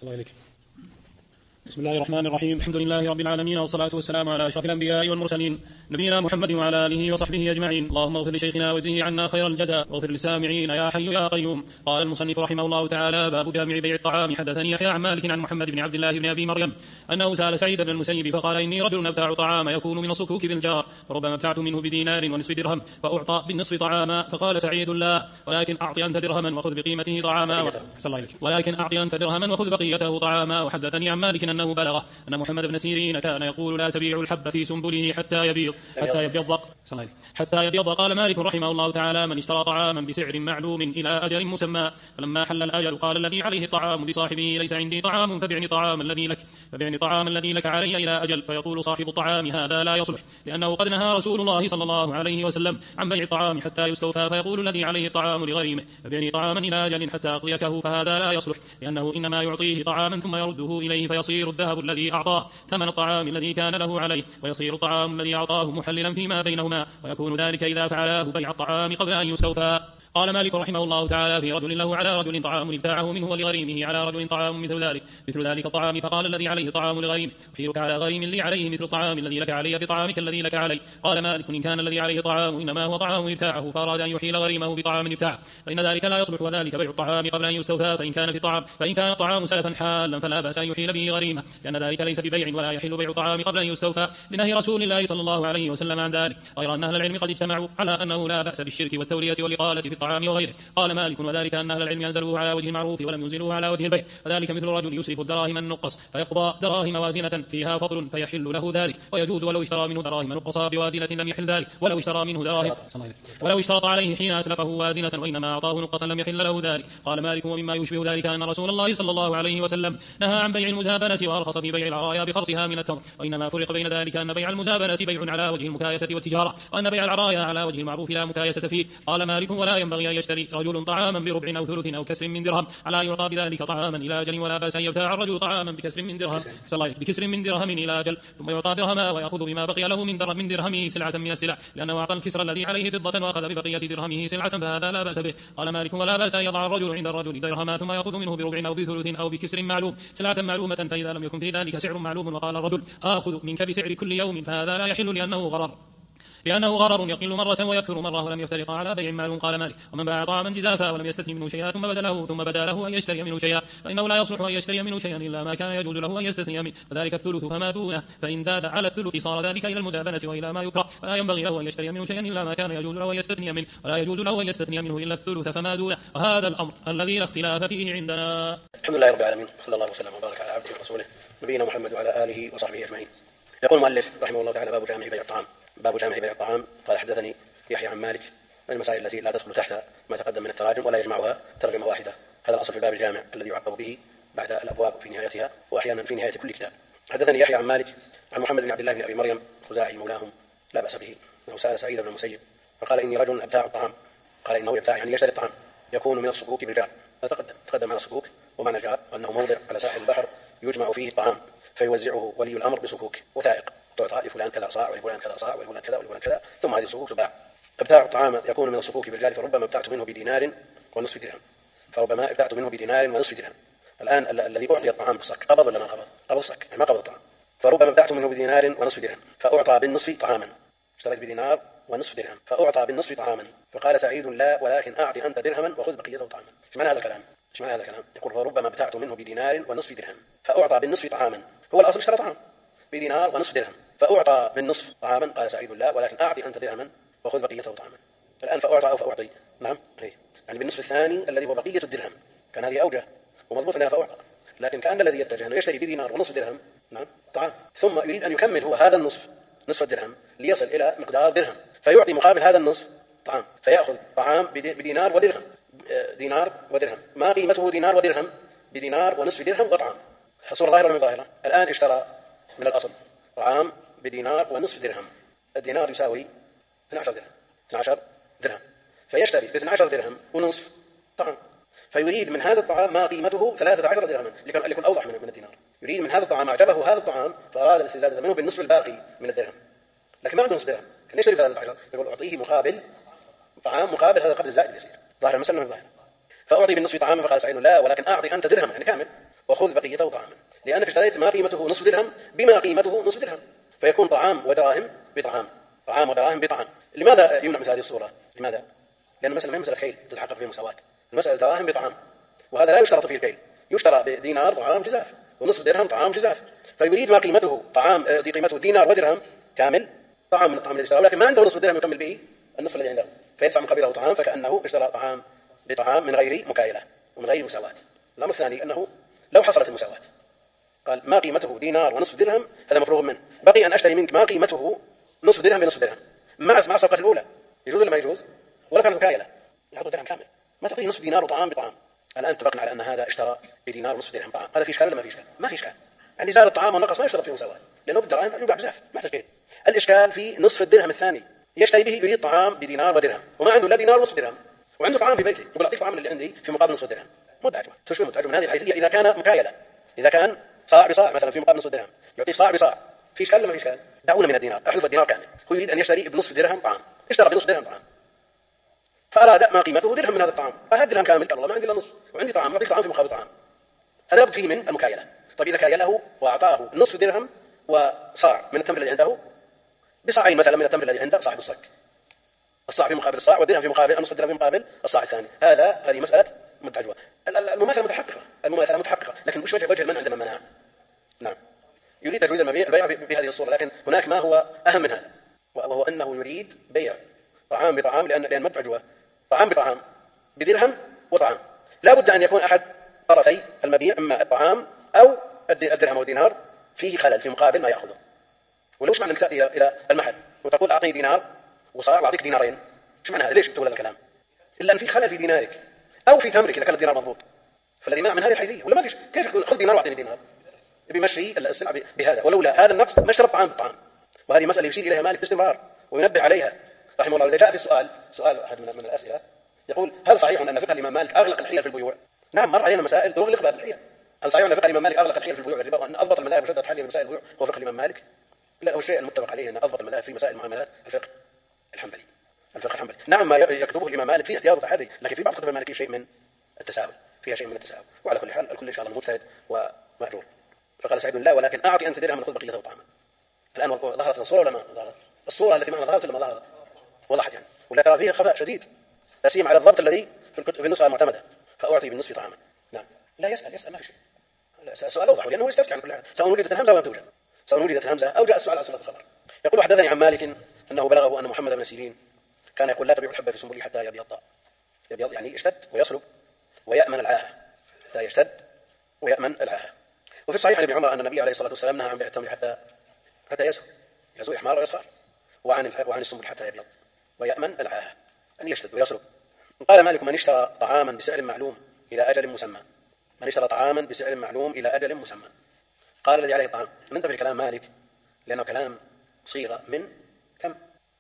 الله عليك. بسم الله الرحمن الرحيم. الحمد لله رب العالمين، والصلاة والسلام على أشرف الأنبياء والمرسلين نبينا محمد وعلى آله وصحبه أجمعين. اللهم اغفر لشيخنا وجزه عنا خير الجزاء، واغفر للسامعين يا حي يا قيوم. قال المصنف رحمه الله تعالى: باب جامع بيع الطعام. حدثني يحيى عن مالك عن محمد بن عبد الله بن أبي مريم أنه سأل سعيد بن المسيب فقال: إني رجل أبتاع طعام يكون من الصكوك بالجار، فربما ابتعت منه بدينار ونصف درهم فأعطى بالنصف طعاما، فقال سعيد: لا، ولكن أعطي أنت درهما وخذ بقيمته طعاما وحدثني عن مالك أنه بلغه أن محمد بن سيرين كان يقول: لا تبيع الحب في سنبله حتى يبيض. قال مالك رحمه الله تعالى: من اشترى طعاما بسعر معلوم إلى أجل مسمى، فلما حل الأجل قال الذي عليه الطعام لصاحبه: ليس عندي طعام فبعني طعام الذي لك علي إلى أجل. فيقول صاحب الطعام: هذا لا يصلح، لأنه قد نهى رسول الله صلى الله عليه وسلم عن بيع الطعام حتى يستوفى. فيقول الذي عليه الطعام لغريمه: فبعني طعاما إلى أجل حتى أقضيكه، فهذا لا يصلح، لأنه إنما يعطيه طعاما ثم يرده إليه، فيصير الذهب الذي أعطاه ثمن الطعام الذي كان له عليه، ويصير الطعام الذي أعطاه محللا فيما بينهما، ويكون ذلك إذا فعلاه بيع الطعام قبل أن يستوفى. قال مالك رحمه الله تعالى: في رجل له على رجل طعام ابتاعه منه ولغريمه على رجل طعام مثل ذلك الطعام، فقال الذي عليه طعام لغريمه: أحيلك على غريم لي عليه مثل الطعام الذي لك علي بطعامك الذي لك علي. قال مالك: إن كان الذي عليه طعام إنما هو طعام ابتاعه، فأراد أن يحيل غريمه بطعام ابتاعه، فإن ذلك لا يصلح، وذلك بيع الطعام قبل أن يستوفى. فإن كان الطعام سلفا حالا فلا بأس أن يحيل به غريمه، لأن ذلك ليس ببيع، ولا يحل بيع الطعام قبل أن يستوفى لنهي رسول الله صلى الله عليه وسلم عن ذلك، غير أن أهل العلم قد اجتمعوا على أنه لا بأس بالشرك والتولية والإقالة في الطعام وغيره. قال مالك: وذلك أن أهل العلم ينزلوه على وجه المعروف ولم ينزلوه على وجه البيع، فذلك مثل رجل يسرف الدراهم النقص فيقضى دراهم وازنة فيها فضل فيحل له ذلك، ويجوز ولو اشترى منه دراهم نقصا بوازنة لم يحل ذلك، ولو اشترى منه دراهم ولو اشترط عليه حين أسلفه وازنة وإنما أعطاه نقصا لم يحل له ذلك. قال مالك: ومما يشبه ذلك أن رسول الله صلى الله عليه وسلم نهى عن بيع المزابنة وأرخص في بيع العرايا بخرصها من التمر، وإنما فرق بين ذلك أن بيع المزابنة بيع على وجه المكايسة والتجارة، وأن بيع العرايا على وجه المعروف لا مكايسة فيه. قال مالك: ولا ينبغي أن يشتري رجل طعاما بربع أو ثلث أو كسر من درهم على أن يعطى بذلك طعاما إلى أجل، ولا بأس أن يبتاع الرجل طعاما بكسر من درهم إلى أجل ثم يعطى درهما ويأخذ بما بقي له من درهمه سلعة من السلع، لأنه أعطى الكسر الذي عليه فضة وأخذ ببقية درهمه سلعة، فهذا لا بأس به. قال مالك: ولا بأس أن يضع الرجل عند الرجل درهما ثم يأخذ منه بربع أو بثلث أو بكسر معلوم سلعة معلومة، فإذا لم يكن في ذلك سعر معلوم وقال الرجل: آخذ منك بسعر كل يوم، فهذا لا يحل، لأنه غرر يقل مرة ويكثر مرة ولم يفترق على بيع معلوم. قال مالك: ومن باع طعاما جزافا ولم يستثني منه شيئا ثم بدا له أن يشتري منه شيئا، فإنه لا يصلح أن يشتري منه شيئا إلا ما كان يجوز له أن يستثني منه، وذلك الثلث فما دونه، فإن زاد على الثلث صار ذلك إلى المزابنة وإلى ما يكره، ولا ينبغي له أن يشتري منه شيئا إلا ما كان يجوز له أن يستثني منه، ولا يجوز له أن يستثني منه إلا الثلث فما دونه، وهذا الأمر الذي لا اختلاف فيه عندنا. الحمد لله رب العالمين، صلى الله وسلم وبارك على عبده ورسوله نبينا محمد وعلى آله وصحبه أجمعين. يقول المؤلف رحمه الله تعالى: باب جامع بيع الطعام. قال: حدثني يحيى عن مالك. من المسائل التي لا تدخل تحت ما تقدم من التراجم ولا يجمعها ترجمة واحدة، هذا الأصل في الباب الجامع الذي يعقب به بعد الأبواب في نهايتها وأحيانا في نهاية كل كتاب. حدثني يحيى عن مالك عن محمد بن عبد الله بن أبي مريم خزاعي مولاهم لا بأس به، أنه سأل سعيد بن المسيب فقال: إني رجل أبتاع الطعام. قال: إنه يبتاع يعني يشتري الطعام، يكون من الصكوك بالجار. تقدم معنى الصكوك ومعنى الجار أنه موضع على ساحل البحر يجمع فيه الطعام فيوزعه ولي الأمر بصكوك وثائق، تعطى لفلان كذا صاع ولفلان كذا صاع ولفلان كذا ولفلان كذا، ثم هذه الصكوك تباع. ابتاع الطعام يكون من الصكوك بالجار، فربما ابتعت منه بدينار ونصف درهم. الآن الذي أعطي الطعام بالصك قبض ولا ما قبض؟ قبض الصك، ما قبض الطعام. فربما ابتعت منه بدينار ونصف درهم فأعطى بالنصف طعاما، اشتريت بدينار ونصف درهم فأعطى بالنصف طعاما، فقال سعيد: لا، ولكن أعطي أنت درهما وخذ بقيته طعاما. ايش معنى هذا الكلام؟ يقول: فربما ابتعت منه بدينار ونصف درهم فأعطى بالنصف طعاما، هو الأصل اشترى طعام بدينار ونصف درهم فأعطى بالنصف طعاما، قال سعيد: لا، ولكن أعطي أنت درهما وخذ بقيته طعاما. الآن فأعطى أو فأعطي، نعم، يعني بالنصف الثاني الذي هو بقية الدرهم، كان هذه أوجه ومضبوط أنها فأعطى، لكن كان الذي يتجه أنه يشتري بدينار ونصف درهم، نعم، طعام، ثم يريد أن يكمل هو هذا نصف الدرهم ليصل إلى مقدار درهم، فيعطي مقابل هذا النصف طعام، فيأخذ طعام بدينار ودرهم، دينار ودرهم، ما قيمته دينار ودرهم؟ بدينار ونصف درهم وطعام. صورة ظاهرة ولا ظاهرة؟ الآن اشترى من الأصل طعام بدينار ونصف درهم، الدينار يساوي 12 درهم، فيشتري ب12 درهم ونصف طعام، فيريد من هذا الطعام ما قيمته 13 درهما ليكون أوضح من الدينار. يريد من هذا الطعام، أعجبه هذا الطعام فأراد الاستزادة منه بالنصف الباقي من الدرهم، لكن ما عنده نصف درهم، كان يشتري 13، يقول: أعطيه مقابل طعام مقابل هذا قبل الزائد اليسير. ظاهر المسألة من ظاهر. فأعطي بالنصف طعاما، فقال سعيد: لا، ولكن أعطي أنت درهما، يعني كامل، وخذ بقيته طعاما، لأنك اشتريت ما قيمته نصف درهم بما قيمته نصف درهم، فيكون طعام ودراهم بطعام، طعام ودراهم بطعام. لماذا يمنع مثل هذه الصورة؟ لماذا؟ لأن المسألة ما هي مسألة كيل تتحقق فيها المساواة، المسألة دراهم بطعام، وهذا لا يشترط فيه الكيل، يشترى بدينار طعام جزاف ونصف درهم طعام جزاف، فيريد ما قيمته طعام قيمته دينار ودرهم كامل، طعام من الطعام الذي اشتراه، لكن ما عنده نصف درهم يكمل به النصف الذي عنده، فيدفع مقابله طعام، فكأنه اشترى طعام بطعام من غير مكايلة ومن غير مساواة. الأمر الثاني أنه لو حصلت المساواة، قال ما قيمته دينار ونصف درهم، هذا مفروغ منه، بقي أن أشتري منك ما قيمته نصف درهم بنصف درهم مع الصفقة الأولى، يجوز ولا ما يجوز؟ ولا كانت مكايلة يعطوا درهم كامل، ما تعطيه نصف دينار وطعام بطعام. الآن اتفقنا على أن هذا اشترى بدينار ونصف درهم طعام، هذا في إشكال ولا ما في إشكال؟ ما في إشكال، يعني زاد الطعام ونقص ما يشترط فيه مساواة، لأنه بالدراهم يباع بزاف ما تشكيل. الإشكال في نصف الدرهم الثاني، يشتري به يريد طعام بدينار ودرهم وما عنده لا دينار ونصف درهم، وعنده طعام في بيته يقول أعطيك طعام اللي عندي في مقابل نصف الدرهم، مدعجة تشوي مدعجة من هذه الحيثية. إذا كان مكايلة، إذا كان صاع بصاع مثلا في مقابل نصف الدرهم يعطيه صاع بصاع، في إشكال ولا ما في إشكال؟ دعونا من الدينار، احذف الدينار كامل، هو يريد أن يشتري بنصف درهم طعام، اشترى بنصف درهم طعام، فأراد ما قيمته درهم من هذا الطعام، قال هذا درهم كامل، قال والله ما عندي إلا نصف وعندي طعام، أعطيك طعام في مقابل طعام، هذا لابد فيه من المكايلة. طيب إذا كايله وأعطاه نصف درهم وصاع من التمر الذي عنده بصاعين مثلا من التمر الذي عنده صاحب الصك، الصاع في مقابل الصاع والدرهم في مقابل نصف الدرهم في مقابل الصاع الثاني، هذه مسألة مدعجة. المماثلة متحققة، لكن وش وجه المنع عندما منع؟ نعم، يريد تجويز البيع بهذه الصورة، لكن هناك ما هو أهم من هذا، وهو أنه يريد بيع طعام بطعام، لأن مدعجة طعام بطعام بدرهم وطعام، لا بد أن يكون أحد طرفي المبيع إما الطعام أو الدرهم أو الدينار فيه خلل في مقابل ما يأخذه. ولو معنى أنك تأتي إلى المحل وتقول أعطيني دينار وصاع وأعطيك دينارين، ايش معنى هذا؟ ليش تقول هذا الكلام؟ إلا أن في خلل في دينارك أو في تمرك إذا كان الدينار مضبوط، فالذي منع من هذه الحيثية ولا ما فيش، كيف يقول خذ دينار وأعطيني دينار؟ بمشي السلعة بهذا، ولولا هذا النقص ما اشترى طعام بالطعام. وهذه مسألة يشير إليها مالك باستمرار وينبه عليها رحمه الله. إذا جاء في سؤال أحد من الأسئلة يقول هل صحيح أن فقه الإمام مالك أغلق الحيل في البيوع؟ نعم، مر علينا مسائل تغلق باب الحيل. هل صحيح أن فقه الإمام مالك أغلق الحيل في البيوع والربا، وأن أضبط المذاهب وشدت حل مسائل البيوع هو فقه الإمام مالك؟ لا، هو الشيء المتفق عليه أن أضبط المذاهب في مسائل المعاملات الفقه الحنبلي. نعم، ما يكتبه الإمام مالك فيه احتياط وتحري، لكن في بعض كتب المالكي شيء من التساهل، فيها شيء من التساهل. وعلى كل حال الكل إن شاء الله مجتهد ومأجور. فقال سعيد لا، ولكن أعطي أنت درهم خذ بقيته طعاما. الآن ظهرت الصورة ولا ما ظهرت؟ الصورة التي معنا ظهرت ولا ما ظهرت؟ وضحت يعني، ولا ترى فيها خفاء شديد، لا سيما على الضبط الذي في النسخة المعتمدة، فأعطي بالنصف طعاما. نعم، لا يسأل ما في شيء، سؤال أوضح، لأنه يستفتي عن كل حال، سواء وجدت الهمزة أو لم توجد، سواء وجدت الهمزة أو جاء السؤال على صفة الخبر. يقول حدثني عن مالك أنه بلغه أن محمد بن سيرين كان يقول لا تبيع الحبة في سنبله حتى يبيض يعني يشتد ويصلب ويأمن العاهة، لا يشتد ويأمن العاهة. وفي الصحيح عن ابن عمر أن النبي عليه الصلاة والسلام نهى عن بيع التمر حتى يزهو يحمر ويصفر، وعن السنبل حتى يبيض ويأمن العاهة، أن يشتد ويصلب. قال مالك من اشترى طعاما بسعر معلوم إلى أجل مسمى، من اشترى طعاما بسعر معلوم إلى أجل مسمى. قال الذي عليه الطعام، ننتبه لكلام مالك لأنه كلام صيغة من كم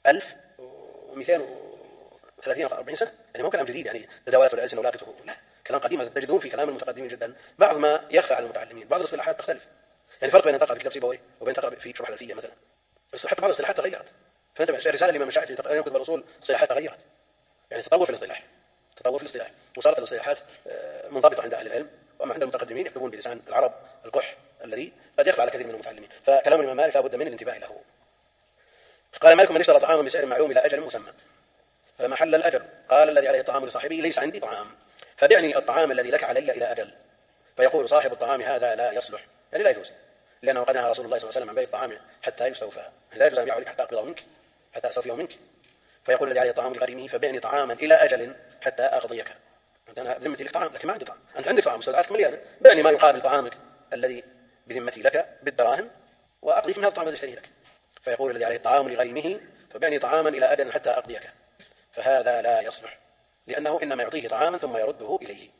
1230 أو 40 سنة، يعني مو كلام جديد يعني تداولته الألسنة ولاقته، لا، كلام قديم تجدون في كلام المتقدمين جدا بعض ما يخفى على المتعلمين، بعض الاصطلاحات تختلف، يعني فرق بين تقرأ في كتاب سيبويه وبين تقرأ في شرح الألفية مثلا، بس حتى بعض الاصطلاحات تغيرت. فأنت رسالة الإمام الشافعي في كتب الرسول اصطلاحات تغيرت، يعني تطور في الاصطلاح، وصارت الاصطلاحات منضبطة عند أهل العلم، وأما عند المتقدمين يكتبون بلسان العرب القح الذي قد يخفى على كثير من المتعلمين. فكلام الإمام مالك لا بد من الانتباه له. قال مالك من اشترى طعاما بسعر معلوم إلى أجل مسمى فما حل الأجل، قال الذي عليه الطعام لصاحبه ليس عندي طعام فبعني الطعام الذي لك علي إلى أجل، فيقول صاحب الطعام هذا لا يصلح، يعني لا يجوز، لأنه قد نهى رسول الله صلى الله عليه وسلم عن بيع الطعام حتى يستوفى، لا يجوز أن يبيعه لك حتى أقبضه منك، حتى أستوفيه منك. فيقول الذي عليه الطعام لغريمه فبعني طعاما إلى أجل حتى أقضيك، أنا بذمتي لك طعام لكن ما عندي طعام، أنت عندك طعام مستودعاتك مليانة، بعني ما يقابل طعامك الذي بذمتي لك بالدراهم وأقضيك من هذا الطعام الذي اشتريه لك. فيقول الذي عليه الطعام لغريمه فبعني طعاما إلى أجل حتى أقضيك، فهذا لا يصلح، لأنه إنما يعطيه طعاما ثم يرده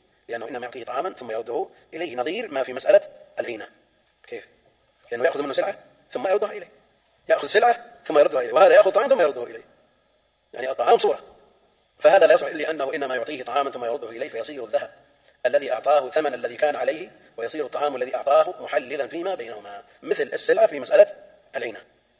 إليه، نظير ما في مسألة العينة. كيف؟ لأنه يأخذ منه سلعة ثم يردها إليه، يأخذ سلعة ثم يردها إليه، وهذا يأخذ طعام ثم يرده إليه، يعني الطعام صورة، فهذا لا يصلح، لأنه إنما يعطيه طعاما ثم يرده إليه، فيصير الذهب الذي أعطاه ثمن الذي كان عليه، ويصير الطعام الذي أعطاه محللا فيما بينهما، مثل السلعة في مسألة العينة،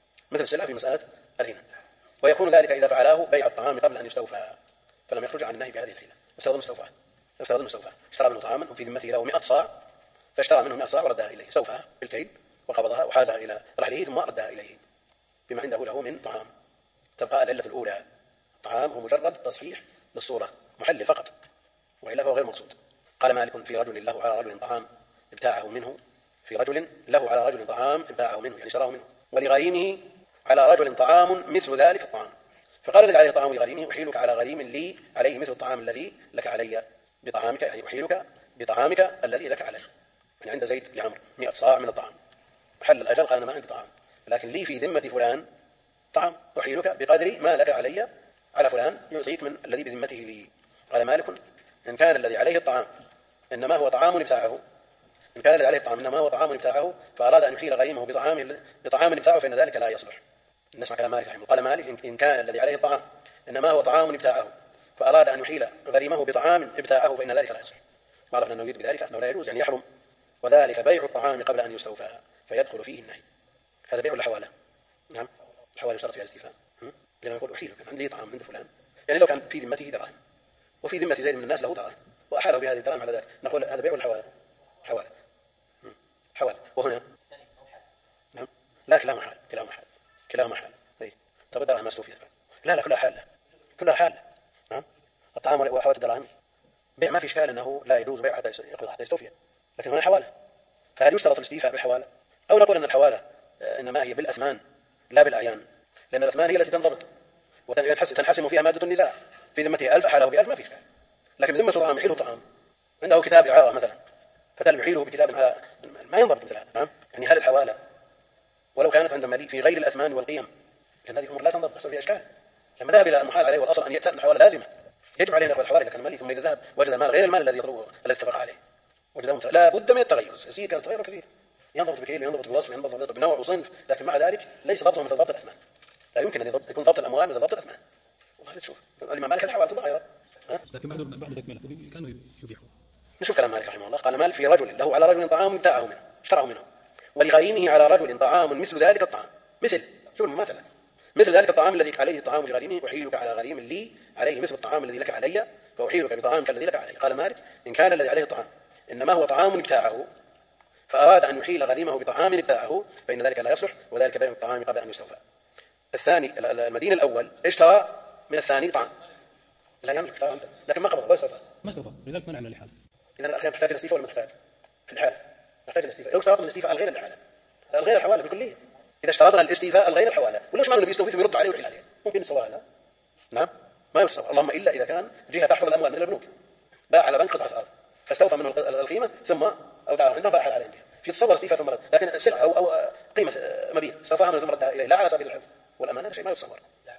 ويكون ذلك إذا فعله بيع الطعام قبل أن يستوفى فلم يخرج عن النهي بهذه الحيلة. افترض المستوفى اشترى منه طعاما وفي ذمته له 100 صاع فاشترى منه 100 صاع وردها إليه، سوفها بالكيل وقبضها وحازها إلى رحله ثم ردها إليه بما عنده له من طعام. تبقى العلة الأولى، الطعام هو مجرد تصحيح للصورة، محلل فقط، وإلا فهو غير مقصود. قال مالك في رجل له على رجل طعام ابتاعه منه، في رجل له على رجل طعام ابتاعه منه يعني شراه منه، ولغريمه على رجل طعام مثل ذلك الطعام، فقال الذي عليه طعام لغريمه أحيلك على غريم لي عليه مثل الطعام الذي لك علي بطعامك، يعني أحيلك بطعامك الذي لك علي. يعني عند زيد لعمر 100 صاع من الطعام، حل الأجل قال أنا ما عندي طعام، لكن لي في ذمة فلان طعام، أحيلك بقدر ما لك علي على فلان يعطيك من الذي بذمته لي. قال مالك إن كان الذي عليه الطعام إنما هو طعام ابتاعه، إن كان الذي عليه الطعام إنما هو طعام ابتاعه فأراد أن يحيل غريمه بطعام ابتاعه فإن ذلك لا يصلح. نسمع كلام مالك رحمه الله. قال مالك إن كان الذي عليه الطعام إنما هو طعام ابتاعه فأراد أن يحيل غريمه بطعام ابتاعه فإن ذلك لا يصلح. عرفنا أنه يريد بذلك أنه لا يجوز يعني يحرم، وذلك بيع الطعام قبل أن يستوفى فيدخل فيه النهي. هذا بيع ولا حوالة؟ نعم الحوالة يشترط فيها الاستيفاء، لأنه يقول أحيلك عندي طعام عند فلان، يعني لو كان في ذمته دراهم وفي ذمة زيد من الناس له دراهم وأحاله بهذه الدراهم على ذلك، نقول هذا بيع ولا حوالة؟ حوالة. حوالة. وهنا نعم لا كلاهما حال، كلاهما حال. طب الدراهم ما استوفيت؟ لا كلها حالة، كلها حالة. نعم الطعام وحوالة الدراهم بيع ما في إشكال أنه لا يجوز بيع حتى يقبض حتى يستوفي، لكن هنا حوالة، فهل يشترط الاستيفاء بالحوالة؟ أو نقول أن الحوالة إنما هي بالأثمان لا بالأعيان، لأن الأثمان هي التي تنضبط وتنحسم فيها مادة النزاع، في ذمته 1000 حاله ب1000 ما في إشكال، لكن ذمة طعام يحيله طعام عنده كتاب إعارة مثلا فتل يحيله بكتاب على ما ينضبط مثلا. نعم يعني هل الحوالة ولو كانت عند مليء في غير الأثمان والقيم، لأن هذه الأمور لا تنضبط يحصل فيها إشكال. لما ذهب إلى المحال عليه والأصل أن يأتي الحوالة لازمة، يجب علينا نأخذ الحوالة إذا كان مليء، ثم إذا ذهب وجد المال غير المال الذي يطلبه الذي اتفق عليه وجده لا بد من التغير، يصير كان التغير كثير، ينضبط بكيل ينضبط بوصف ينضبط بنوع وصنف، لكن مع ذلك ليس ضبطه مثل ضبط الأثمان. لا يمكن أن يكون ضبط الأموال مثل ضبط الأثمان. وهذا تشوف الإمام مالك الحوالة تضاير، لكن بعد تكملة كانوا يبيحون. نشوف كلام مالك رحمه الله. قال مالك في رجل له على رجل طعام ابتاعه منه اشتراه منه، ولغريمه على رجل طعام مثل ذلك الطعام، شو المماثلة؟ مثل ذلك الطعام الذي عليه طعام لغريمه أحيلك على غريم لي عليه مثل الطعام الذي لك علي فأحيلك بطعامك الذي لك علي. قال مالك إن كان الذي عليه الطعام إنما هو طعام ابتاعه فأراد أن يحيل غريمه بطعام ابتاعه فإن ذلك لا يصلح، وذلك بيع الطعام قبل أن يستوفى. الثاني المدين الأول اشترى من الثاني طعام لا يملك طعام لكن ما قبض ما استوفى لذلك منعنا الحال. إذا الأخير محتاج الاستيفاء ولا محتاج؟ في الحال محتاج الاستيفاء. لو اشترطنا الاستيفاء الغير الحالة الغير الحوالة بالكلية، إذا اشترطنا الاستيفاء الغير الحوالة وليش ما بيستوفي ثم يرد عليه ويحيل عليه؟ ممكن يتصور هذا؟ نعم ما يتصور، اللهم إلا إذا كان جهة تحفظ الأموال مثل البنوك باع على بنك قطعة أرض فاستوفى منه القيمة ثم أودعها عنده فأحال عليه في تصور استيفاء ثم رد، لكن سلعة أو قيمة مبيع استوفاها منه ثم ردها إليه لا على سبيل الحفظ والأمان، هذا شيء ما يتصور.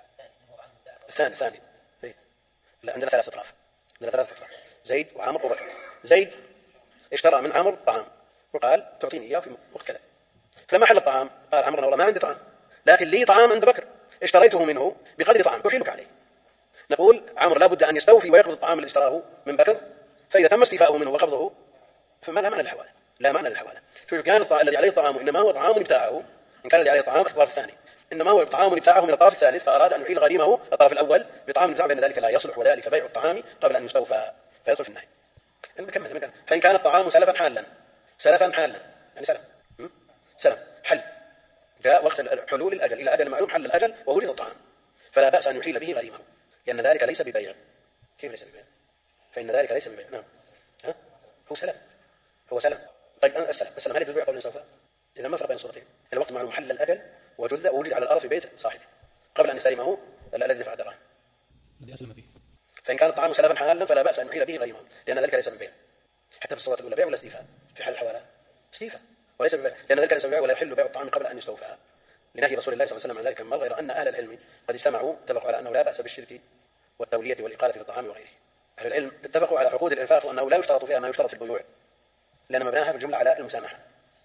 الثاني لا عندنا ثلاث أطراف، زيد وعمر وبكر. زيد اشترى من عمر طعام وقال تعطيني إياه في وقت كذا، فلما حل الطعام قال عمر والله ما عندي طعام لكن لي طعام عند بكر اشتريته منه بقدر طعام أحيلك عليه. نقول عمر لا بد أن يستوفي ويقبض الطعام الذي اشتراه من بكر، فإذا تم استيفاؤه منه وقبضه فما لا معنى للحوالة، لا معنى للحوالة. شو كان الذي عليه طعام إنما هو طعام بتاعه، إن كان الذي عليه طعام الطرف الثاني إنما هو طعام بتاعه من الطرف الثالث فأراد أن يحيل غريمه الطرف الأول بطعام بتاعه بأن ذلك لا يصلح، وذلك بيع الطعام قبل أن يستوفى فيدخل في النهي. نكمل. فإن كان الطعام سلفا حالا يعني سلف حل جاء وقت حلول الأجل إلى أجل معلوم حل الأجل ووجد الطعام فلا بأس أن يحيل به غريمه لأن ذلك ليس ببيع. كيف ليس ببيع؟ فإن ذلك ليس ببيع. نعم هو سلف. طيب السلم هل يجوز بيع قبل يستوفى؟ إذا ما فرق بين صورتين، الوقت معلوم حل الأجل ووجد على الأرض في بيت صاحبه قبل أن يسلمه الذي دفع الدراهم الذي أسلم فيه. فإن كان الطعام سلفا حالا فلا بأس أن يحيل به غريمه لأن ذلك ليس ببيع. حتى في الصورة الأولى بيع ولا استيفاء؟ في حال الحوالة استيفاء وليس ببيع لأن ذلك ليس ببيع ولا يحل بيع الطعام قبل أن يستوفى لنهي رسول الله صلى الله عليه وسلم عن ذلك المال، غير أن أهل العلم قد اتفقوا على أنه لا بأس بالشرك والتولية والإقالة في الطعام وغيره. أهل العلم اتفقوا على عقود الإنفاق وأنه لا يشترط فيها ما يشترط في البيوع لأن مبناها بالجملة على المسامحة،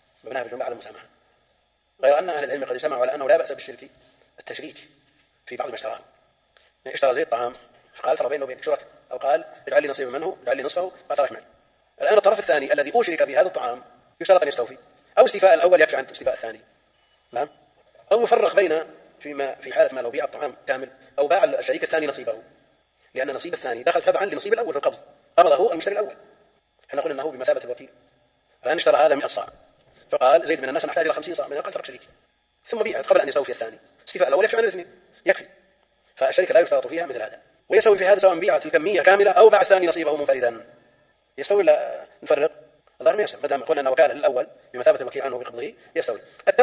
غير أن أهل العلم قد اجتمعوا على أنه لا بأس بالشرك التشريك في بعض ما اشتراه. اشترى زيد طعام فقال ترى بينه وبينك شرك، أو قال اجعل لي نصيب منه اجعل لي نصفه قال رحمن. الآن الطرف الثاني الذي أشرك في هذا الطعام يشترط أن يستوفي، أو استيفاء الأول يكفي عن استيفاء الثاني، نعم، أو يفرق بين في حالة ما لو بيع الطعام كامل أو باع الشريك الثاني نصيبه، لأن نصيب الثاني دخل تبعا لنصيب الأول في القبض، قبضه المشتري الأول، احنا قلنا أنه بمثابة الوكيل، الآن اشترى هذا 100 صاع، فقال زيد من الناس نحتاج إلى 50 صاع من قال ترك شريك، ثم بيعت قبل أن يستوفي الثاني. استيفاء الأول يكفي عن الاثنين، يكفي. فالشركة لا يشترط فيها مثل هذا. ويستوي في هذا سواء بيعت الكمية كاملة أو باع الثاني نصيبه منفردا. يستوي لا نفرق؟ الظاهر ما يستوي، ما دام قلنا أن وكالة للأول بمثابة الوكيل عنه بقبضه يستوي.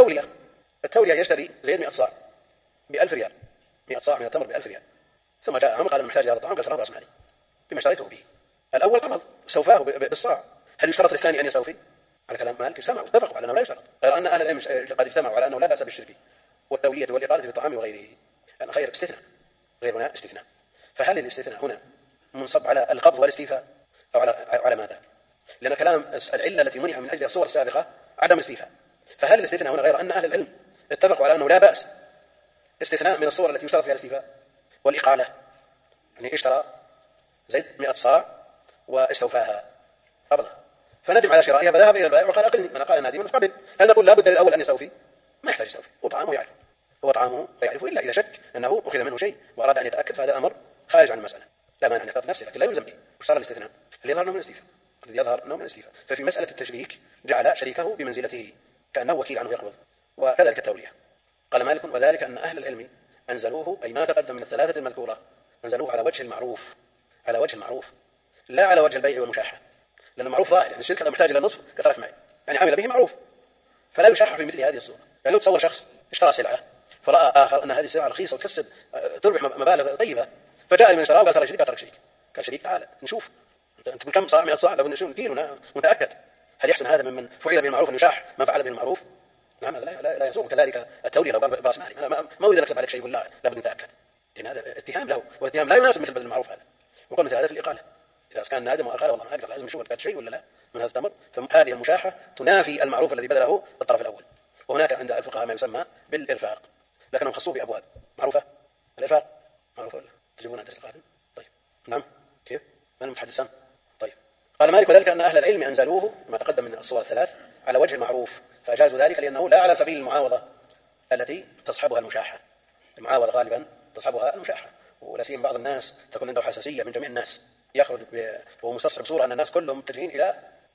التولية يشتري زيد 100 صاع ب1000 ريال، 100 صاع من التمر ب1000 ريال، ثم جاء عمر قال أنا محتاج هذا الطعام، قال سلام رأس مالي بما اشتريته به. الأول قبض سوفاه بالصاع، هل يشترط للثاني أن يستوفي؟ على كلام مالك اجتمعوا اتفقوا على أنه لا يشترط، غير أن أهل العلم قد اجتمعوا على أنه لا بأس بالشرك والتولية والإقالة بالطعام وغيره. أنا خير استثناء، غيرنا استثناء. فهل الاستثناء هنا منصب على القبض والاستيفاء أو على ماذا؟ لأن كلام العلة التي منع من أجل الصور السابقة عدم الاستيفاء، فهل الاستثناء هنا غير أن أهل العلم اتفقوا على أنه لا بأس استثناء من الصور التي يشترط فيها الاستيفاء والإقالة؟ يعني اشترى زيد 100 صاع واستوفاها قبضها، فندم على شرائها فذهب إلى البائع وقال أقلني، من قال نادما فقبل. هل نقول لابد للأول أن يستوفي؟ ما يحتاج يستوفي، وطعامه يعرف، هو طعامه يعرف، إلا إذا شك أنه أخذ منه شيء وأراد أن يتأكد، فهذا أمر خارج عن المسألة، لا مانع أن يحتاط نفسه، لكن لا يلزم به. وصار الاستثناء اللي يظهر أنه من الاستيفاء، ففي مسألة التشريك جعل شريكه بمنزلته كأنه وكيل عنه يقبض، وكذلك التولية. قال مالك وذلك أن أهل العلم أنزلوه، أي ما تقدم من الثلاثة المذكورة، أنزلوه على وجه المعروف، على وجه المعروف لا على وجه البيع والمشاحة، لأن المعروف ظاهر، يعني الشركة محتاج إلى النصف كترك معي، يعني عمل به معروف، فلا يشاح في مثل هذه الصورة. يعني لو تصور شخص اشترى سلعة فرأى آخر أن هذه السلعة رخيصة وتكسب تربح مبالغ طيبة، فجاء من اشتراه وقال ترى شريك، ترك شريك، قال شريك تعال نشوف أنت بكم صاع 100 صاع، لو نشوف ندير ونتأكد هل يحسن هذا ممن فعل بالمعروف أن يشاح من فعل بالمعروف؟ نعم لا يسوق. كذلك التولية لو برأس مالي أنا ما أريد أن أكسب عليك شيء، ولا لابد نتأكد، لأن هذا اتهام له، والاتهام لا يناسب مثل بدل المعروف هذا. وقال مثل هذا في الإقالة، إذا كان نادم وقال والله ما أقدر لازم نشوف أنت شيء ولا لا من هذا التمر، فهذه المشاحة تنافي المعروف الذي بذله الطرف الأول. وهناك عند الفقهاء ما يسمى بالإرفاق، لكنهم خصوه بأبواب معروفة. الإرفاق معروفة ولا تجيبونها درس القادم؟ طيب نعم كيف؟ من المتحدث سام؟ طيب. قال مالك وذلك أن أهل العلم أنزلوه ما تقدم من الصور الثلاث على وجه المعروف، فأجازوا ذلك لأنه لا على سبيل المعاوضة التي تصحبها المشاحة. المعاوضة غالبا تصحبها المشاحة، ولا سيما بعض الناس تكون عنده حساسية من جميع الناس، يخرج وهو مستصحب بصورة أن الناس كلهم متجهين إلى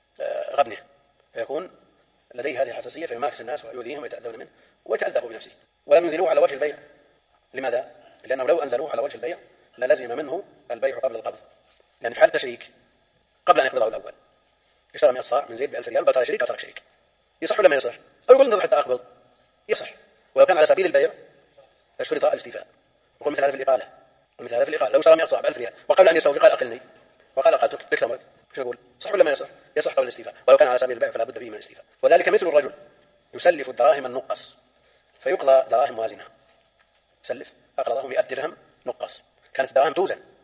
غبنه، فيكون لديه هذه الحساسية فيماكس الناس ويؤذيهم ويتأذون منه ويتأذى بنفسه. ولم ينزلوه على وجه البيع، لماذا؟ لأنه لو أنزلوه على وجه البيع للزم منه البيع قبل القبض، لأن في حالة التشريك قبل أن يقبضه الأول اشترى 100 صاع من زيد ب1000 ريال، بطل شريك أو ترك شريك، يصح ولا ما يصح؟ أو يقول انتظر حتى أقبض، يصح. ولو كان على سبيل البيع اشترط الاستيفاء، وقل مثل هذا في الإقالة، ومثل هذا في الإقالة لو اشترى 100 صاع ب1000 ريال وقبل أن يستوفي قال أقلني، وقال أقلتك بك تمرك، شو يقول؟ صح ولا ما يصح؟ يصح قبل الاستيفاء، ولو كان على سبيل البيع فلا بد فيه من الاستيفاء. وذلك مثل الرجل يسلف الدراهم النقص فيقضى دراهم وازنة، سلف أقرضه 100 درهم نقص، كانت الدراهم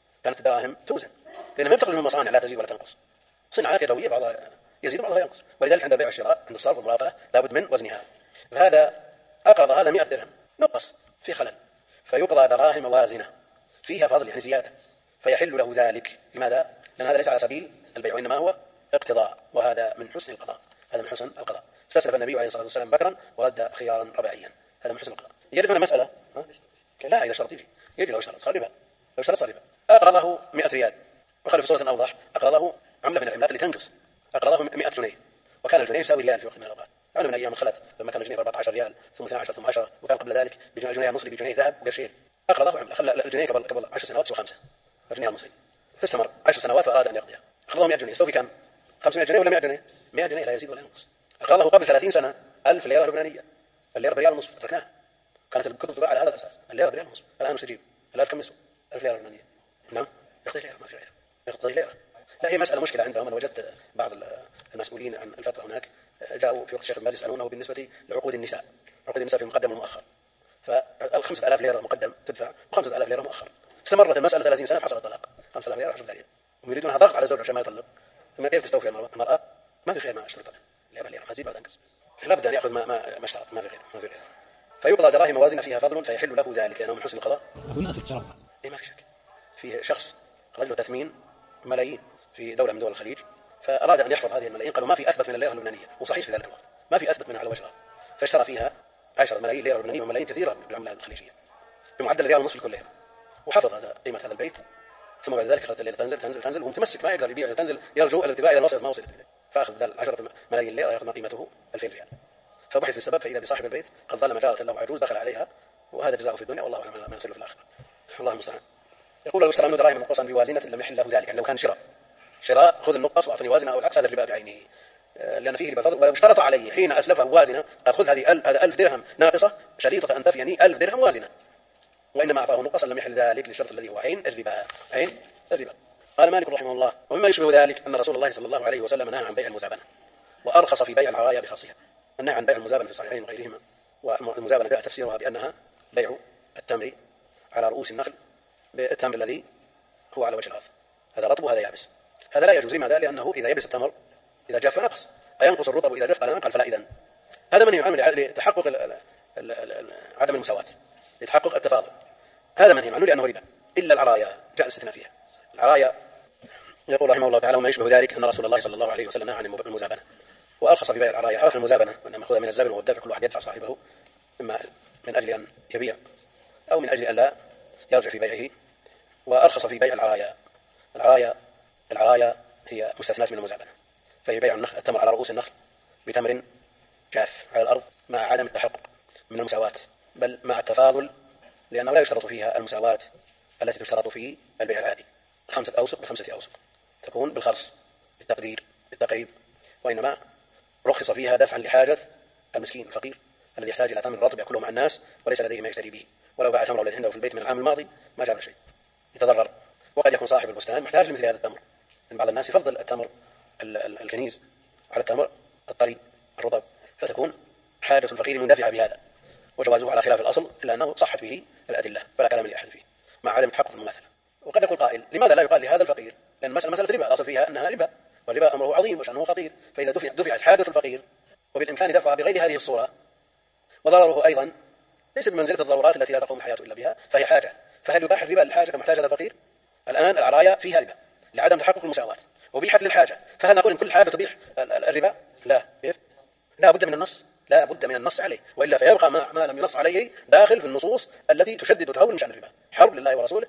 توزن، لأن ما ينتقل من المصانع لا تزيد ولا تنقص، صناعات يدوية بعضها يزيد وبعضها ينقص، ولذلك عند بيع والشراء عند الصرف والمرافقة لا بد من وزنها. فهذا أقرض هذا 100 درهم نقص في خلل، فيقضى دراهم وازنة فيها فضل يعني زيادة، فيحل له ذلك. لماذا؟ لأن هذا ليس على سبيل البيع وإنما هو اقتضاء، وهذا من حسن القضاء، هذا من حسن القضاء. استسلف النبي عليه الصلاة والسلام بكرا ورد خيارا رباعيا، هذا من حسن القضاء. يجد هنا مسألة لا إذا شرط يجي لو شرط صار ربا، أقرضه 100 ريال، وخلف في صورة أوضح أقرضه عملة من العملات اللي تنقص، أقرضه 100 جنيه، وكان الجنيه يساوي ريال في وقت من الأوقات، عملة من أيام خلت لما كان الجنيه ب 14 ريال ثم 12 ثم 10، وكان قبل ذلك بجنيه مصري بجنيه ذهب وقرشين، أقرضه عملة، خلى الجنيه قبل 10 سنوات سوى 5 الجنيه المصري، فاستمر 10 سنوات وأراد أن يقضيها، أقرضه 100 جنيه يساوي كم؟ 500 جنيه ولا 100 جنيه؟ 100 جنيه لا يزيد ولا ينقص. أقرضه قبل 30 سنة 1000 ليرة لبنانية، الليرة بريال ونصف تركناها، كانت الكتب تباع على هذا الأساس، الليرة بريال ونصف، الآن نستجيب الآن كم يسوى؟ 1000 ليرة لبنانية، نعم يقضي ليرة ما في غيره، يقضي ليرة. لا هي مسألة مشكلة عندهم. أنا وجدت بعض المسؤولين عن الفتوى هناك جاءوا في وقت الشيخ الباز يسألونه بالنسبة لعقود النساء، عقود النساء في المقدم والمؤخر، فال5000 ليرة مقدم تدفع و5000 ليرة مؤخر، استمرت المسألة 30 سنة حصل الطلاق، 5000 ليرة 10 ليرة، ويريدونها ضغط على الزوج عشان ما يطلق. ثم كيف تستوفي المرأة؟ ما في خير ما اشترط ليرة ما تزيد ولا تنقص، لابد أن يأخذ ما اشترط، ما في غير. فيقضى دراهم وازنة فيها فضل فيحل له ذلك لأنه من حسن القضاء. أقول ناس الشرب ما في شك، فيه شخص خرج له تثمين ملايين في دولة من دول الخليج، فأراد أن يحفظ هذه الملايين، قالوا ما في أثبت من الليرة اللبنانية، وصحيح في ذلك الوقت ما في أثبت منها على وجه الأرض، فاشترى فيها 10 ملايين ليرة لبنانية وملايين كثيرة بالعملة الخليجية بمعدل ريال ونصف لكل ليرة، وحفظ هذا قيمة هذا البيت. ثم بعد ذلك أخذت الليلة تنزل وهو متمسك ما يقدر يبيع، تنزل يرجو الارتفاع إلى الوصل ما وصلت إليه، فأخذ 10 ملايين ليرة يأخذ ما قيمته 2000 ريال. فبحث في السبب فإذا بصاحب البيت قد ظلم جارة له عجوز دخل عليها، وهذا جزاؤه في الدنيا والله أعلم ما يصير في الآخرة. الله المستعان. يقول لو اشترى منه دراهم منقوصا بوازنة لم يحل له ذلك، يعني لو كان شراء خذ النقص وأعطني وازنة أو العكس، هذا الربا بعينه، لأن فيه ربا الفضل. ولو اشترط عليه حين أسلفه وازنة قال خذ هذه 1000 درهم ناقصة شريطة أن تفيني 1000 درهم وازنة، وإنما أعطاه نقصا لم يحل ذلك للشرط الذي هو عين الربا. قال مالك رحمه الله: ومما يشبه ذلك أن رسول الله صلى الله عليه وسلم نهى عن بيع المزابنة وأرخص في بيع العرايا بخاصها. النهي عن بيع المزابنة في الصحيحين وغيرهما، والمزابنة جاء تفسيرها بأنها بيع التمر على رؤوس النخل بالتمر الذي هو على وجه الأرض، هذا رطب وهذا يابس. هذا لا يجوز. لماذا؟ لأنه إذا يبس التمر إذا جاف نقص، أينقص الرطب إذا جاف؟ قال فلا. إذن هذا منهي عنه لتحقق عدم المساواة، لتحقق التفاضل، هذا منهي عنه لأنه ربا، إلا العرايا جاء الاستثناء فيها. العرايا يقول رحمه الله تعالى: وما يشبه ذلك أن رسول الله صلى الله عليه وسلم نهى عن المزابنة وأرخص في بيع العرايا. عرف المزابنة أن مأخوذة من الزبن والدفع، كل واحد يدفع صاحبه إما من أجل أن يبيع أو من أجل أن لا يرجع في بيعه. وأرخص في بيع العرايا هي مستثنات من المزابنة، فهي بيع التمر على رؤوس النخل بتمر جاف على الأرض مع عدم التحقق من المساواة، بل مع التفاضل، لأنه لا يشترط فيها المساواة التي تشترط في البيع العادي، 5 أوسق ب5 أوسق، تكون بالخرص بالتقدير بالتقريب، وإنما رخص فيها دفعا لحاجة المسكين الفقير الذي يحتاج إلى تمر رطب يأكله مع الناس وليس لديه ما يشتري به. ولو باع تمر الذي عنده في البيت من العام الماضي ما جاب شيء، يتضرر. وقد يكون صاحب البستان محتاج لمثل هذا التمر، لأن بعض الناس يفضل التمر الكنيز على التمر الطري الرطب، فتكون حاجة الفقير مندفعة بهذا، وجوازه على خلاف الأصل إلا أنه صحت به الأدلة فلا كلام لأحد فيه مع عدم تحقق المماثلة. وقد يقول قائل: لماذا لا يقال لهذا الفقير؟ لأن مسألة ربا، الأصل فيها أنها ربا، والربا أمره عظيم وشأنه خطير، فإذا دفعت حاجة الفقير وبالإمكان دفعها بغير هذه الصورة، وضرره أيضا ليس بمنزلة الضرورات التي لا تقوم الحياة إلا بها، فهي حاجة، فهل يباح الربا للحاجة كما احتاج هذا الفقير؟ الآن العرايا فيها ربا لعدم تحقق المساواة وبيحت للحاجة، فهل نقول إن كل حاجة تبيح الربا؟ لا بد من النص، لا بد من النص عليه، وإلا فيبقى ما لم ينص عليه داخل في النصوص التي تشدد وتهون من شأن الربا. حرب لله ورسوله،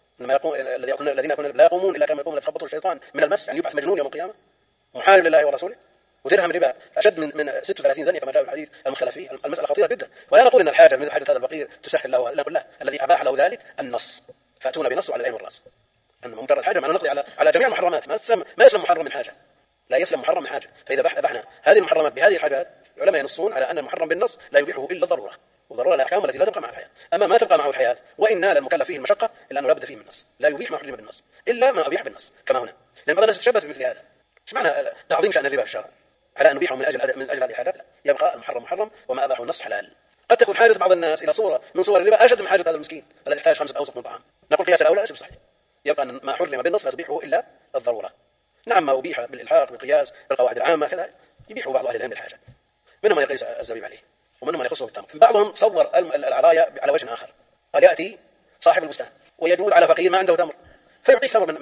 الذين لا يقومون إلا كما يقوم يتخبطه الشيطان من المس، يعني يبعث مجنون يوم القيامة، محارب لله ورسوله، ودرهم ربا أشد من 36 زنية كما جاء في الحديث المختلف فيه. المسألة خطيرة جدا، ولا نقول إن الحاجة مثل حاجة هذا الفقير تسهل له، لا نقول لا، الذي أباح له ذلك النص، فأتونا بنص على العين والرأس، أن مجرد حاجة معناه نقضي على جميع المحرمات، ما يسلم محرم من حاجة، لا يسلم محرم من حاجة. فإذا أبحنا هذه المحرمات بهذه الحاجات، العلماء ينصون على أن المحرم بالنص لا يبيحه إلا الضرورة، والضرورة الأحكام التي لا تبقى مع الحياة. أما ما تبقى معه الحياة وإن نال المكلف فيه المشقة إلا أنه لا بد فيه من النص، لا يبيح ما حرم بالنص إلا ما أبيح بالنص كما هنا، لأن بعض الناس تشبث بمثل هذا. إيش معنى تعظيم شأن الربا في الشرع على أن نبيحه من أجل هذه الحاجات؟ لا، يبقى المحرم محرم وما أباحه النص حلال. قد تكون حاجة بعض الناس إلى صورة من صور الربا أشد من حاجة هذا المسكين الذي يحتاج 5 أوسق من طعام، نقول قياس الأولى ليس صحيح، يبقى أن ما حرم بالنص لا تبيحه إلا الضرورة. نعم، ما أبيح بالإلحاق بالقياس بالقواعد العامة كذا يبيحه بعض أهل العلم للحاجة، منهم من يقيس الزبيب عليه ومنهم من يخصه بالتمر. بعضهم صور العرايا على وجه آخر، قال يأتي صاحب البستان ويجول على فقير ما عنده تمر، فيعطيك تمر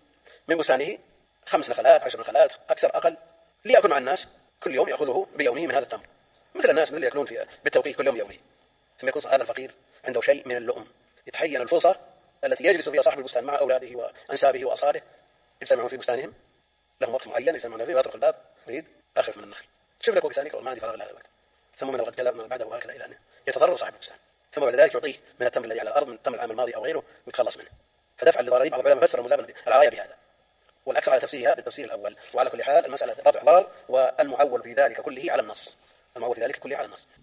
من بستانه 5 نخلات 10 نخلات أكثر أقل، ليأكل مع الناس كل يوم، يأخذه بيومه من هذا التمر، مثل الناس من اللي يأكلون بالتوقيت كل يوم بيومه. ثم يكون هذا الفقير عنده شيء من اللؤم، يتحين الفرصة التي يجلس فيها صاحب البستان مع أولاده وأنسابه وأصاله، يجتمعون في بستانهم، لهم وقت معين يجتمعون فيه، ويطرق الباب يريد أخف من النخل، شوف لك وقت ثاني ما عندي فراغ لهذا الوقت، ثم من الغد كلام بعده وهكذا إلى أن يتضرر صاحب البستان، ثم بعد ذلك يعطيه من التمر الذي على الأرض من التمر العام الماضي أو غيره ويتخلص منه، فدفع لضرر. بعض العلماء فسر المزابنة العرايا بهذا، والأكثر على تفسيرها بالتفسير الأول. وعلى كل حال المسألة رفع ضرر، والمعول في ذلك كله على النص، المعول في ذلك كله على النص.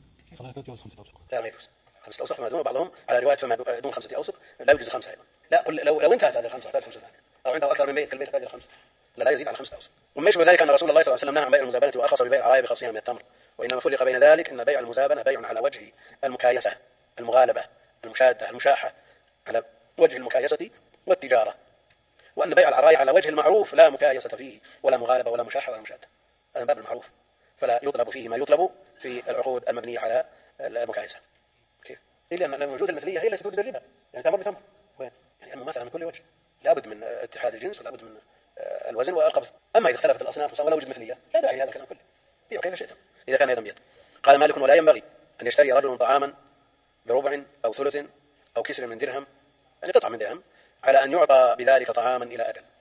لا ما يجوز 5 أوسق فما دون، بعضهم على رواية فما دون 5 أوسق لا يجوز 5 أيضا. لا، لو انتهت هذه 5 احتاج 5 ثانية، أو عنده أكثر من بيت كالبيت يحتاج 5، لا يزيد على 5 أوسق. وما يشبه ذلك أن رسول الله صلى الله عليه وسلم نهى عن بيع المزابنة وأرخص ببيع العرايا بخاصها من التمر، وإنما فرق بين ذلك أن بيع المزابنة بيع على وجه المكايسة، المغالبة، المشادة، المشاحة، على وجه المكايسة والتجارة، وأن بيع العرايا على وجه المعروف لا مكايسة فيه ولا مغالبة ولا مشاحة ولا مشادة، هذا باب المعروف، فلا يطلب فيه ما يطلب في العقود المبنية على المكايسة. كيف؟ إلا أن الوجود المثلية هي التي توجد الربا، يعني تمر بتمر، وين؟ يعني المماثلة من كل وجه، لابد من اتحاد الجنس ولابد من الوزن والقبض. أما إذا اختلفت الأصناف ولا وجد مثلية لا داعي لهذا الكلام كله، بيعوا كيف شئتم إذا كان يدا بيد. قال مالك: ولا ينبغي أن يشتري رجل طعاما بربع أو ثلث أو كسر من درهم، يعني قطعة من درهم، على أن يعطى بذلك طعاما إلى أجل،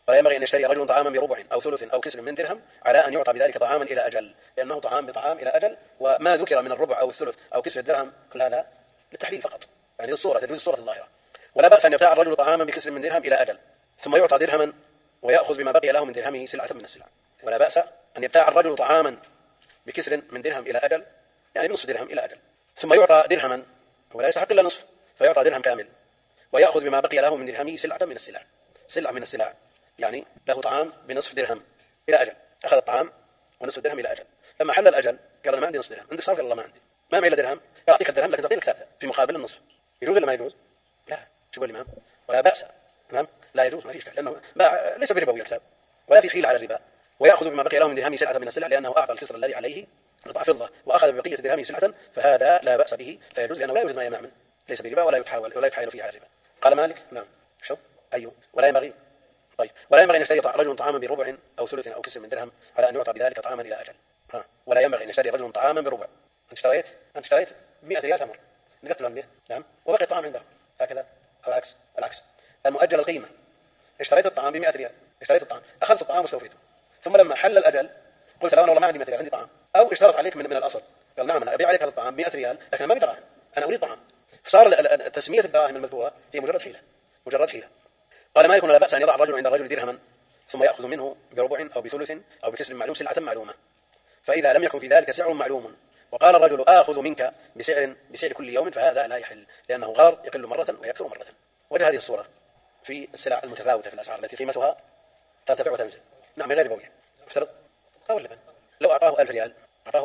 ولا ينبغي أن يشتري رجل طعاما بربع أو ثلث أو كسر من درهم على أن يعطى بذلك طعاما إلى أجل، لأنه طعام بطعام إلى أجل، وما ذكر من الربع أو الثلث أو كسر الدرهم كل هذا للتحليل فقط، يعني الصورة تجوز الصورة الظاهرة. ولا بأس أن يبتاع الرجل طعاما بكسر من درهم إلى أجل ثم يعطى درهما ويأخذ بما بقي له من درهمه سلعة من السلع. ولا بأس أن يبتاع الرجل طعاما بكسر من درهم إلى أجل، يعني بنصف درهم إلى أجل، ثم يعطى درهما ولا يستحق إلا نصف فيعطى درهم كامل ويأخذ بما بقي له من درهمه سلعة من السلع، سلعة من السلع، يعني له طعام بنصف درهم إلى أجل، أخذ الطعام ونصف الدرهم إلى أجل، لما حل الأجل قال أنا ما عندي نصف درهم، عندي صرف قال الله ما عندي، ما معي إلا درهم، يعطيك الدرهم لكن تعطيك ثابتة في مقابل النصف. يجوز ولا ما يجوز؟ لا. شو يقول الإمام؟ ولا بأس. تمام؟ لا يجوز، ما فيش، لأنه ليس بربوي الكتاب ولا في حيل على الربا. ويأخذ بما بقي له من درهمه سلعة من السلع لأنه أعطى الكسر الذي عليه قطع فضة وأخذ ببقية درهمه سلعة، فهذا لا بأس به فيجوز، لأنه لا يوجد ما يمنع منه، ليس بربا ولا يتحايل فيه على الربا. قال مالك نعم شو أيوه ولا ينبغي. طيب ولا ينبغي أن يشتري رجل طعاما بربع أو ثلث أو كسر من درهم على أن يعطى بذلك طعاما إلى أجل. ولا ينبغي أن يشتري رجل طعاما بربع، أنت اشتريت 100 ريال تمر نقدت له نعم وبقي طعام عنده هكذا أو العكس المؤجل القيمة، اشتريت الطعام ب100 ريال، اشتريت الطعام أخذت الطعام واستوفيته، ثم لما حل الأجل قلت له أنا والله ما عندي 100 ريال عندي طعام، أو اشترط عليك من الأصل قال نعم أنا أبيع عليك هذا الطعام ب100 ريال لكن ما بدراهم أنا أريد طعام، فصار تسمية الدراهم المذكورة هي مجرد حيلة. قال مالك لا بأس أن يضع الرجل عند الرجل درهما ثم يأخذ منه بربع أو بثلث أو بكسر معلوم سلعة معلومة، فإذا لم يكن في ذلك سعر معلوم وقال الرجل آخذ منك بسعر كل يوم فهذا لا يحل، لأنه غرر يقل مرة ويكثر مرة. وجه هذه الصورة في السلع المتفاوتة في الأسعار التي قيمتها ترتفع وتنزل، نعم من غير ربوية، افترض أو اللبن لو أعطاه 1000 ريال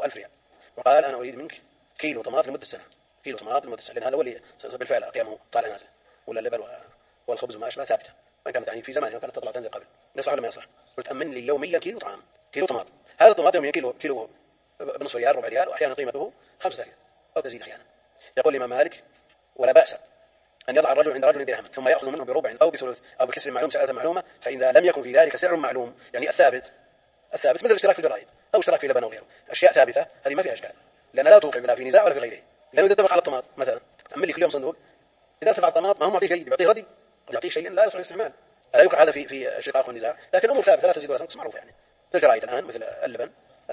وقال أنا أريد منك كيلو طماط لمدة سنة، لأن هذا هو اللي بالفعل قيمه طالع نازل، ولا اللبن والخبز وما أشبه ثابتة، وإن كانت يعني في زمان كانت تطلع تنزل قبل، يصح ولا ما يصح؟ قلت أمن لي يوميا كيلو طماط، هذا الطماط يوميا كيلو بنصف ريال ربع ريال، وأحيانا قيمته 5 ريال أو تزيد أحيانا. يقول الإمام مالك ولا بأس أن يضع الرجل عند رجل درهما ثم يأخذ منه بربع أو بثلث أو بكسر معلوم سعر معلومة، فإذا لم يكن في ذلك سعر معلوم، يعني الثابت مثل الاشتراك في الجرائد أو اشتراك في لبن أو غيره، أشياء ثابتة هذه ما فيها إشكال، لأن لا توقع لا في نزاع ولا في غيره، لأنه إذا اتفق على الطماط مثلا أمن لي كل يوم صندوق، إذا اتفق على الطماط ما هو معطيه شيء، بيعطيه ردي قد يعطيه شيء لا يصلح الاستعمال، لا يوقع هذا في الشقاق والنزاع، لكن أمور ثابتة لا تزيد ولا تنقص معروفة، يعني مثل الجرائد الآن مثل اللبن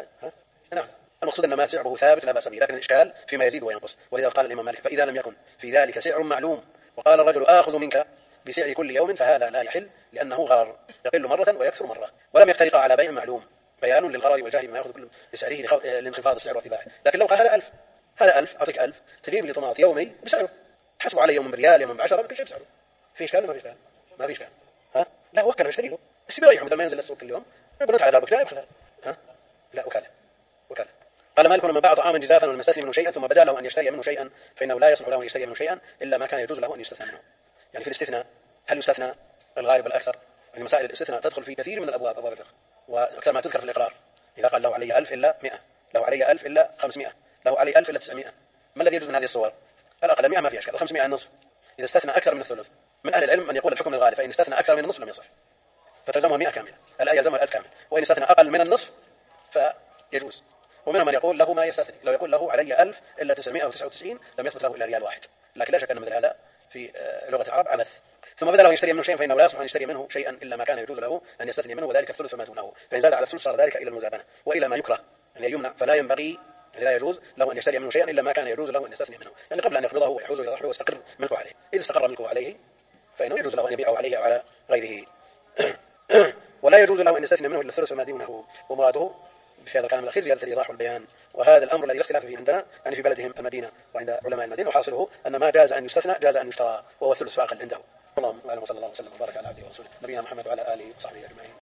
نعم المقصود أن ما سعره ثابت لا بأس به، لكن الإشكال فيما يزيد وينقص. ولذا قال الإمام مالك فإذا لم يكن في ذلك سعر معلوم وقال الرجل آخذ منك بسعر كل يوم فهذا لا يحل، لأنه غرر يقل مرة ويكثر مرة، ولم يفترقا على بيع معلوم بيان للغرر والجهل بما يأخذ كل بسعره لانخفاض السعر وارتفاعه. لكن لو قال هذا 1000 أعطيك 1000 تجيب لي طماط يومي بسعره، تحسبوا عليه يوم بريال يوم ب10 بكل شيء بسعره، في إشكال ما في إشكال؟ ما في إشكال. لا وكله يشتري له بس بيريحه بدل ما ينزل السوق كل يوم يقول تعال ضربك لا يبخل لا وكاله. قال مالك لما باع طعاما جزافا ولم يستثني منه شيئا ثم بدا له أن يشتري منه شيئا فإنه لا يصلح له أن يشتري منه شيئا إلا ما كان يجوز له أن يستثنى منه. يعني في الاستثناء هل يستثنى الغالب والأكثر؟ يعني مسائل الاستثناء تدخل في كثير من أبواب الفقه، وأكثر ما تذكر في الإقرار إذا قال له علي 1000 إلا 100، له علي 1000 إلا 500، له علي 1000 إلا 900، ما الذي يجوز من هذه الصور؟ الأقل 100 ما في أشكال، 500 النصف. إذا استثنى أكثر من الثلث من أهل العلم أن يقول الحكم الغالب، فإن استثنى أكثر من النصف لم يصح فتلزمه 100 كاملة، الآية يلزمها 1000 كامل، وإن استثنى أقل من النصف فيجوز. ومنهم من يقول له ما يستثني، لو يقول له علي 1000 إلا 999 لم يثبت له إلا ريال واحد، لكن لا شك أن مثل هذا في لغة العرب عبث. ثم بدأ له أن يشتري منه شيئا فإنه لا يصح أن يشتري منه شيئا إلا ما كان يجوز له أن يستثني منه، وذلك الثلث فما دونه، فإن زاد على الثلث صار ذلك إلى المزابنة وإلى ما يكره أن يمنع، فلا ينبغي يعني لا يجوز له أن يشتري منه شيئا إلا ما كان يجوز له أن يستثني منه، يعني قبل أن يقبضه ويحوزه إلى ظهره ويستقر ملكه عليه. إذا استقر ملكه عليه فإنه يجوز له أن يبيعه عليه أو على غيره ولا يجوز له أن يستثني منه إلا الثلث فما دونه. ومراده في هذا الكلام الأخير زيادة الإيضاح والبيان، وهذا الأمر الذي الاختلاف فيه عندنا يعني في بلدهم المدينة وعند علماء المدينة، وحاصله أن ما جاز أن يستثنى جاز أن يشترى وهو الثلث فأقل عنده. اللهم صلى الله وسلم وبارك على عبده ورسوله نبينا محمد وعلى آله وصحبه أجمعين.